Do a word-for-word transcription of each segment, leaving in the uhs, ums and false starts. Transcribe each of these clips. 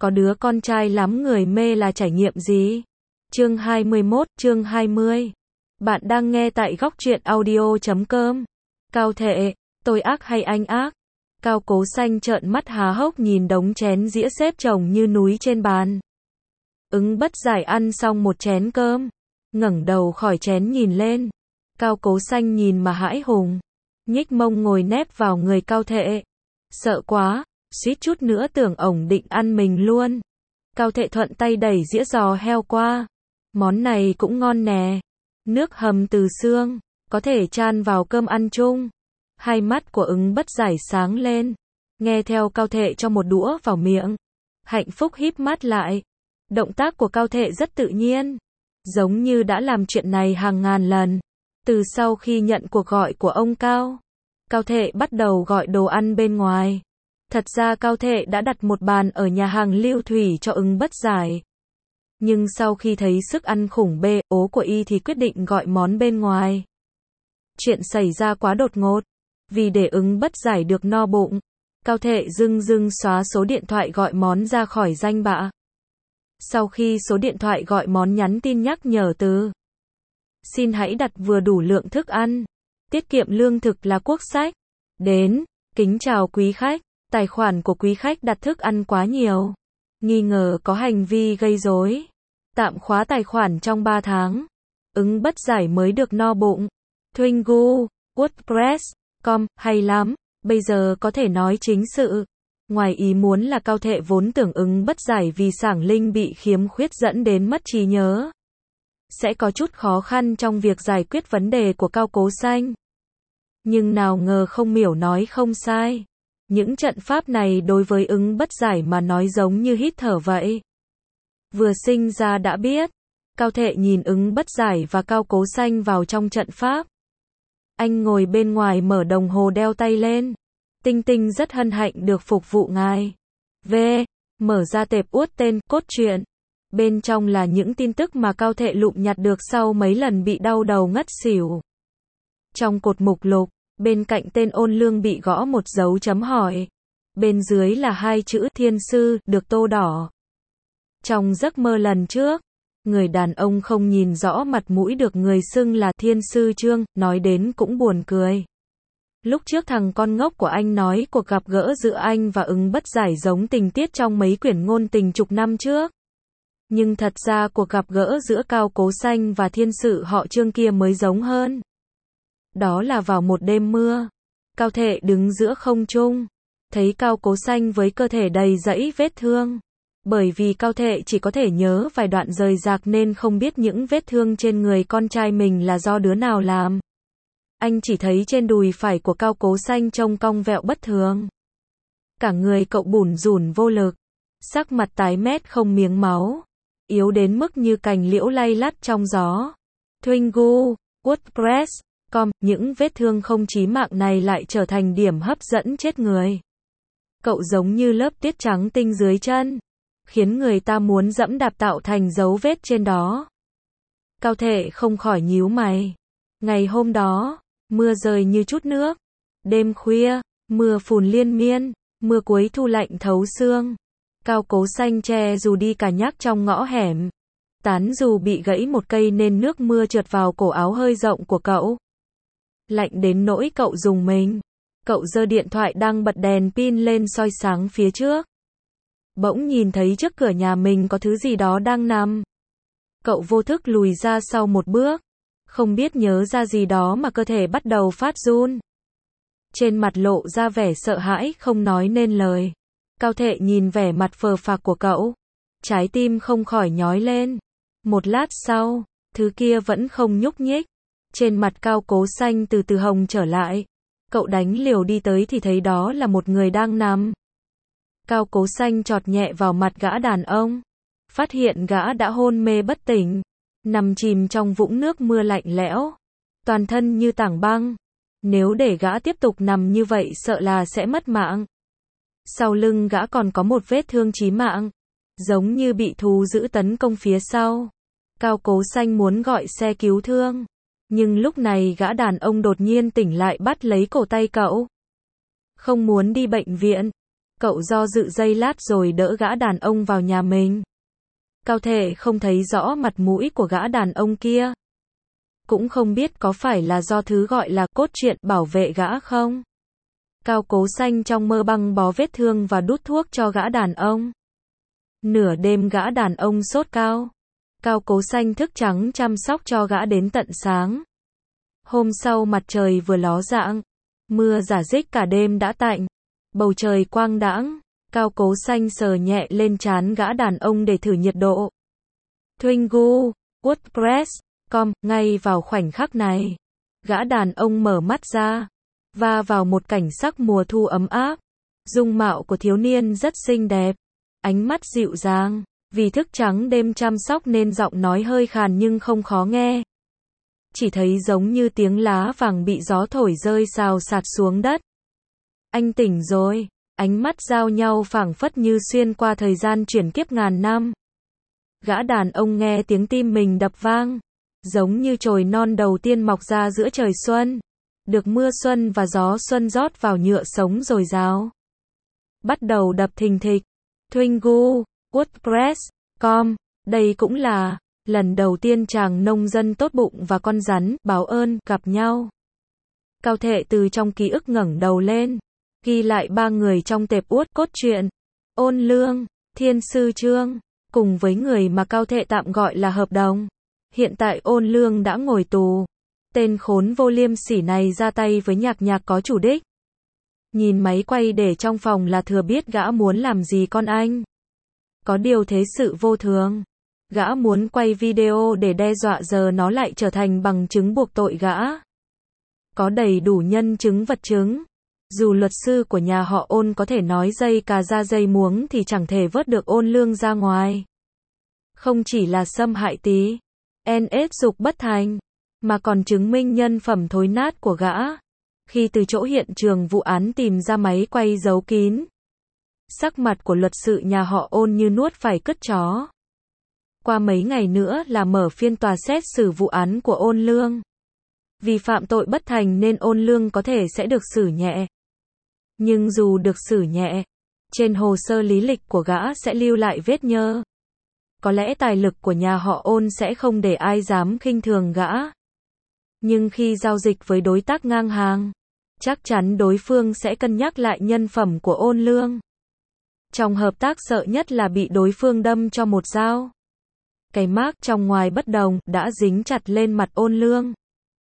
có đứa con trai lắm người mê là trải nghiệm gì? Chương hai mươi mốt, chương hai mươi. Bạn đang nghe tại góc truyện audio chấm com. Cao Thệ, tôi ác hay anh ác? Cao Cố Xanh trợn mắt há hốc nhìn đống chén dĩa xếp chồng như núi trên bàn. Ứng Bất Giải ăn xong một chén cơm, ngẩng đầu khỏi chén nhìn lên. Cao Cố Xanh nhìn mà hãi hùng, nhích mông ngồi nép vào người Cao Thệ. Sợ quá, suýt chút nữa tưởng ổng định ăn mình luôn. Cao Thệ thuận tay đẩy dĩa giò heo qua. Món này cũng ngon nè. Nước hầm từ xương, có thể chan vào cơm ăn chung. Hai mắt của Ứng Bất Giải sáng lên, nghe theo Cao Thệ cho một đũa vào miệng. Hạnh phúc híp mắt lại. Động tác của Cao Thệ rất tự nhiên, giống như đã làm chuyện này hàng ngàn lần. Từ sau khi nhận cuộc gọi của ông Cao, Cao Thệ bắt đầu gọi đồ ăn bên ngoài. Thật ra Cao Thệ đã đặt một bàn ở nhà hàng Lưu Thủy cho Ứng Bất Giải. Nhưng sau khi thấy sức ăn khủng bê ố của y thì quyết định gọi món bên ngoài. Chuyện xảy ra quá đột ngột. Vì để Ứng Bất Giải được no bụng, Cao Thệ dưng dưng xóa số điện thoại gọi món ra khỏi danh bạ. Sau khi số điện thoại gọi món nhắn tin nhắc nhở từ xin hãy đặt vừa đủ lượng thức ăn. Tiết kiệm lương thực là quốc sách. Đến, kính chào quý khách. Tài khoản của quý khách đặt thức ăn quá nhiều. Nghi ngờ có hành vi gây rối. Tạm khóa tài khoản trong ba tháng. Ứng Bất Giải mới được no bụng. Twingu, WordPress, com, hay lắm. Bây giờ có thể nói chính sự. Ngoài ý muốn là Cao Thệ vốn tưởng Ứng Bất Giải vì Sảng Linh bị khiếm khuyết dẫn đến mất trí nhớ, sẽ có chút khó khăn trong việc giải quyết vấn đề của Cao Cố Xanh. Nhưng nào ngờ không miểu nói không sai. Những trận pháp này đối với Ứng Bất Giải mà nói giống như hít thở vậy. Vừa sinh ra đã biết. Cao Thệ nhìn Ứng Bất Giải và Cao Cố Xanh vào trong trận pháp. Anh ngồi bên ngoài mở đồng hồ đeo tay lên. Tinh Tinh rất hân hạnh được phục vụ ngài. V. Mở ra tệp uất tên cốt truyện. Bên trong là những tin tức mà Cao Thệ lụm nhặt được sau mấy lần bị đau đầu ngất xỉu. Trong cột mục lục, bên cạnh tên Ôn Lương bị gõ một dấu chấm hỏi. Bên dưới là hai chữ Thiên Sư được tô đỏ. Trong giấc mơ lần trước, người đàn ông không nhìn rõ mặt mũi được người xưng là Thiên Sư Trương, nói đến cũng buồn cười. Lúc trước thằng con ngốc của anh nói cuộc gặp gỡ giữa anh và Ứng Bất Giải giống tình tiết trong mấy quyển ngôn tình chục năm trước. Nhưng thật ra cuộc gặp gỡ giữa Cao Cố Xanh và thiên sự họ Trương kia mới giống hơn. Đó là vào một đêm mưa. Cao Thệ đứng giữa không trung, thấy Cao Cố Xanh với cơ thể đầy dẫy vết thương. Bởi vì Cao Thệ chỉ có thể nhớ vài đoạn rời rạc nên không biết những vết thương trên người con trai mình là do đứa nào làm. Anh chỉ thấy trên đùi phải của Cao Cố Xanh trông cong vẹo bất thường. Cả người cậu bủn rủn vô lực, sắc mặt tái mét không miếng máu, yếu đến mức như cành liễu lay lắt trong gió. Twingu, WordPress, com, những vết thương không chí mạng này lại trở thành điểm hấp dẫn chết người. Cậu giống như lớp tiết trắng tinh dưới chân, khiến người ta muốn dẫm đạp tạo thành dấu vết trên đó. Cao Thệ không khỏi nhíu mày. Ngày hôm đó, mưa rơi như chút nước. Đêm khuya, mưa phùn liên miên, mưa cuối thu lạnh thấu xương. Cao Cố Xanh che dù đi cả nhác trong ngõ hẻm. Tán dù bị gãy một cây nên nước mưa trượt vào cổ áo hơi rộng của cậu. Lạnh đến nỗi cậu rùng mình. Cậu giơ điện thoại đang bật đèn pin lên soi sáng phía trước. Bỗng nhìn thấy trước cửa nhà mình có thứ gì đó đang nằm. Cậu vô thức lùi ra sau một bước. Không biết nhớ ra gì đó mà cơ thể bắt đầu phát run. Trên mặt lộ ra vẻ sợ hãi không nói nên lời. Cao Thệ nhìn vẻ mặt phờ phạc của cậu. Trái tim không khỏi nhói lên. Một lát sau, thứ kia vẫn không nhúc nhích. Trên mặt Cao Cố Xanh từ từ hồng trở lại. Cậu đánh liều đi tới thì thấy đó là một người đang nằm. Cao Cố Xanh chọt nhẹ vào mặt gã đàn ông. Phát hiện gã đã hôn mê bất tỉnh. Nằm chìm trong vũng nước mưa lạnh lẽo. Toàn thân như tảng băng. Nếu để gã tiếp tục nằm như vậy sợ là sẽ mất mạng. Sau lưng gã còn có một vết thương chí mạng. Giống như bị thú dữ tấn công phía sau. Cao Cố Xanh muốn gọi xe cứu thương. Nhưng lúc này gã đàn ông đột nhiên tỉnh lại bắt lấy cổ tay cậu. Không muốn đi bệnh viện. Cậu do dự giây lát rồi đỡ gã đàn ông vào nhà mình. Cao Thệ không thấy rõ mặt mũi của gã đàn ông kia. Cũng không biết có phải là do thứ gọi là cốt truyện bảo vệ gã không. Cao Cố Xanh trong mơ băng bó vết thương và đút thuốc cho gã đàn ông. Nửa đêm gã đàn ông sốt cao. Cao Cố Xanh thức trắng chăm sóc cho gã đến tận sáng. Hôm sau mặt trời vừa ló dạng. Mưa rả rích cả đêm đã tạnh. Bầu trời quang đãng. Cao Cố Xanh sờ nhẹ lên trán gã đàn ông để thử nhiệt độ. Twingu, WordPress, com, ngay vào khoảnh khắc này. Gã đàn ông mở mắt ra. Va vào một cảnh sắc mùa thu ấm áp. Dung mạo của thiếu niên rất xinh đẹp. Ánh mắt dịu dàng. Vì thức trắng đêm chăm sóc nên giọng nói hơi khàn nhưng không khó nghe. Chỉ thấy giống như tiếng lá vàng bị gió thổi rơi xào xạc xuống đất. Anh tỉnh rồi. Ánh mắt giao nhau phảng phất như xuyên qua thời gian chuyển kiếp ngàn năm. Gã đàn ông nghe tiếng tim mình đập vang. Giống như chồi non đầu tiên mọc ra giữa trời xuân. Được mưa xuân và gió xuân rót vào nhựa sống dồi dào. Bắt đầu đập thình thịch. Twingu, WordPress, com, đây cũng là lần đầu tiên chàng nông dân tốt bụng và con rắn báo ơn gặp nhau. Cao Thệ từ trong ký ức ngẩng đầu lên, ghi lại ba người trong tệp uất cốt truyện. Ôn Lương, Thiên Sư Trương, cùng với người mà Cao Thệ tạm gọi là hợp đồng. Hiện tại Ôn Lương đã ngồi tù. Tên khốn vô liêm sỉ này ra tay với Nhạc Nhạc có chủ đích. Nhìn máy quay để trong phòng là thừa biết gã muốn làm gì con anh. Có điều thế sự vô thường. Gã muốn quay video để đe dọa giờ nó lại trở thành bằng chứng buộc tội gã. Có đầy đủ nhân chứng vật chứng. Dù luật sư của nhà họ Ôn có thể nói dây cà ra dây muống thì chẳng thể vớt được Ôn Lương ra ngoài. Không chỉ là xâm hại tí, en ét dục bất thành, mà còn chứng minh nhân phẩm thối nát của gã. Khi từ chỗ hiện trường vụ án tìm ra máy quay giấu kín, sắc mặt của luật sư nhà họ Ôn như nuốt phải cứt chó. Qua mấy ngày nữa là mở phiên tòa xét xử vụ án của Ôn Lương. Vì phạm tội bất thành nên Ôn Lương có thể sẽ được xử nhẹ. Nhưng dù được xử nhẹ, trên hồ sơ lý lịch của gã sẽ lưu lại vết nhơ. Có lẽ tài lực của nhà họ Ôn sẽ không để ai dám khinh thường gã. Nhưng khi giao dịch với đối tác ngang hàng, chắc chắn đối phương sẽ cân nhắc lại nhân phẩm của Ôn Lương. Trong hợp tác sợ nhất là bị đối phương đâm cho một dao. Cái mác trong ngoài bất đồng đã dính chặt lên mặt Ôn Lương.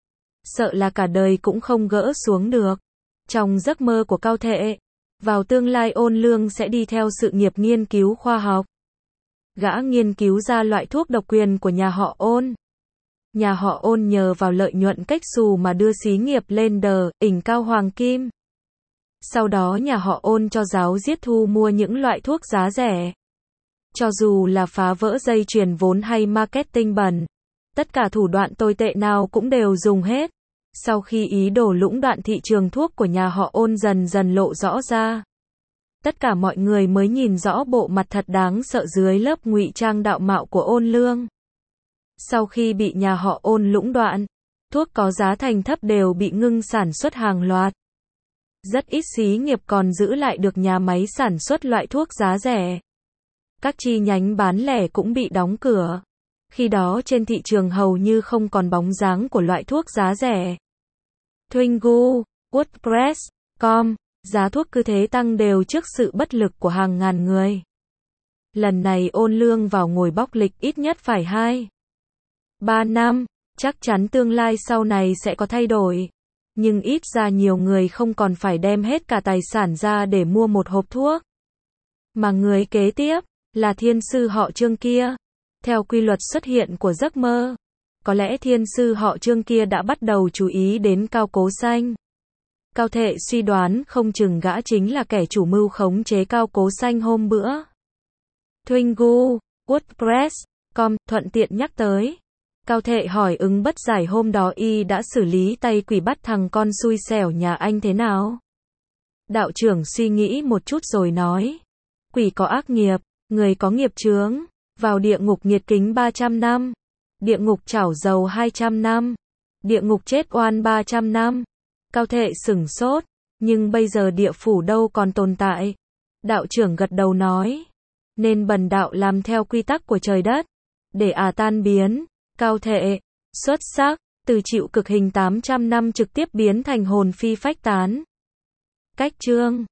Sợ là cả đời cũng không gỡ xuống được. Trong giấc mơ của Cao Thệ, vào tương lai Ôn Lương sẽ đi theo sự nghiệp nghiên cứu khoa học. Gã nghiên cứu ra loại thuốc độc quyền của nhà họ Ôn. Nhà họ Ôn nhờ vào lợi nhuận cách xù mà đưa xí nghiệp lên đờ, ỉnh cao hoàng kim. Sau đó nhà họ Ôn cho giáo diết thu mua những loại thuốc giá rẻ. Cho dù là phá vỡ dây chuyền vốn hay marketing bẩn, tất cả thủ đoạn tồi tệ nào cũng đều dùng hết. Sau khi ý đồ lũng đoạn thị trường thuốc của nhà họ Ôn dần dần lộ rõ ra, tất cả mọi người mới nhìn rõ bộ mặt thật đáng sợ dưới lớp ngụy trang đạo mạo của Ôn Lương. Sau khi bị nhà họ Ôn lũng đoạn, thuốc có giá thành thấp đều bị ngưng sản xuất hàng loạt. Rất ít xí nghiệp còn giữ lại được nhà máy sản xuất loại thuốc giá rẻ. Các chi nhánh bán lẻ cũng bị đóng cửa. Khi đó trên thị trường hầu như không còn bóng dáng của loại thuốc giá rẻ. Twingu, WordPress, com, giá thuốc cứ thế tăng đều trước sự bất lực của hàng ngàn người. Lần này Ôn Lương vào ngồi bóc lịch ít nhất phải hai ba năm, chắc chắn tương lai sau này sẽ có thay đổi. Nhưng ít ra nhiều người không còn phải đem hết cả tài sản ra để mua một hộp thuốc. Mà người kế tiếp, là thiên sư họ Trương kia. Theo quy luật xuất hiện của giấc mơ, có lẽ thiên sư họ Trương kia đã bắt đầu chú ý đến Cao Cố Xanh. Cao Thệ suy đoán không chừng gã chính là kẻ chủ mưu khống chế Cao Cố Xanh hôm bữa. Twingu, WordPress, com, thuận tiện nhắc tới. Cao Thệ hỏi ứng bất giải hôm đó y đã xử lý tay quỷ bắt thằng con xui xẻo nhà anh thế nào? Đạo trưởng suy nghĩ một chút rồi nói. Quỷ có ác nghiệp, người có nghiệp chướng. Vào địa ngục nghiệt kính ba trăm năm. Địa ngục chảo dầu hai trăm năm. Địa ngục chết oan ba trăm năm. Cao Thệ sửng sốt. Nhưng bây giờ địa phủ đâu còn tồn tại. Đạo trưởng gật đầu nói. Nên bần đạo làm theo quy tắc của trời đất. Để ả tan biến. Cao thệ. Xuất sắc. Từ chịu cực hình tám trăm năm trực tiếp biến thành hồn phi phách tán. Cách chương.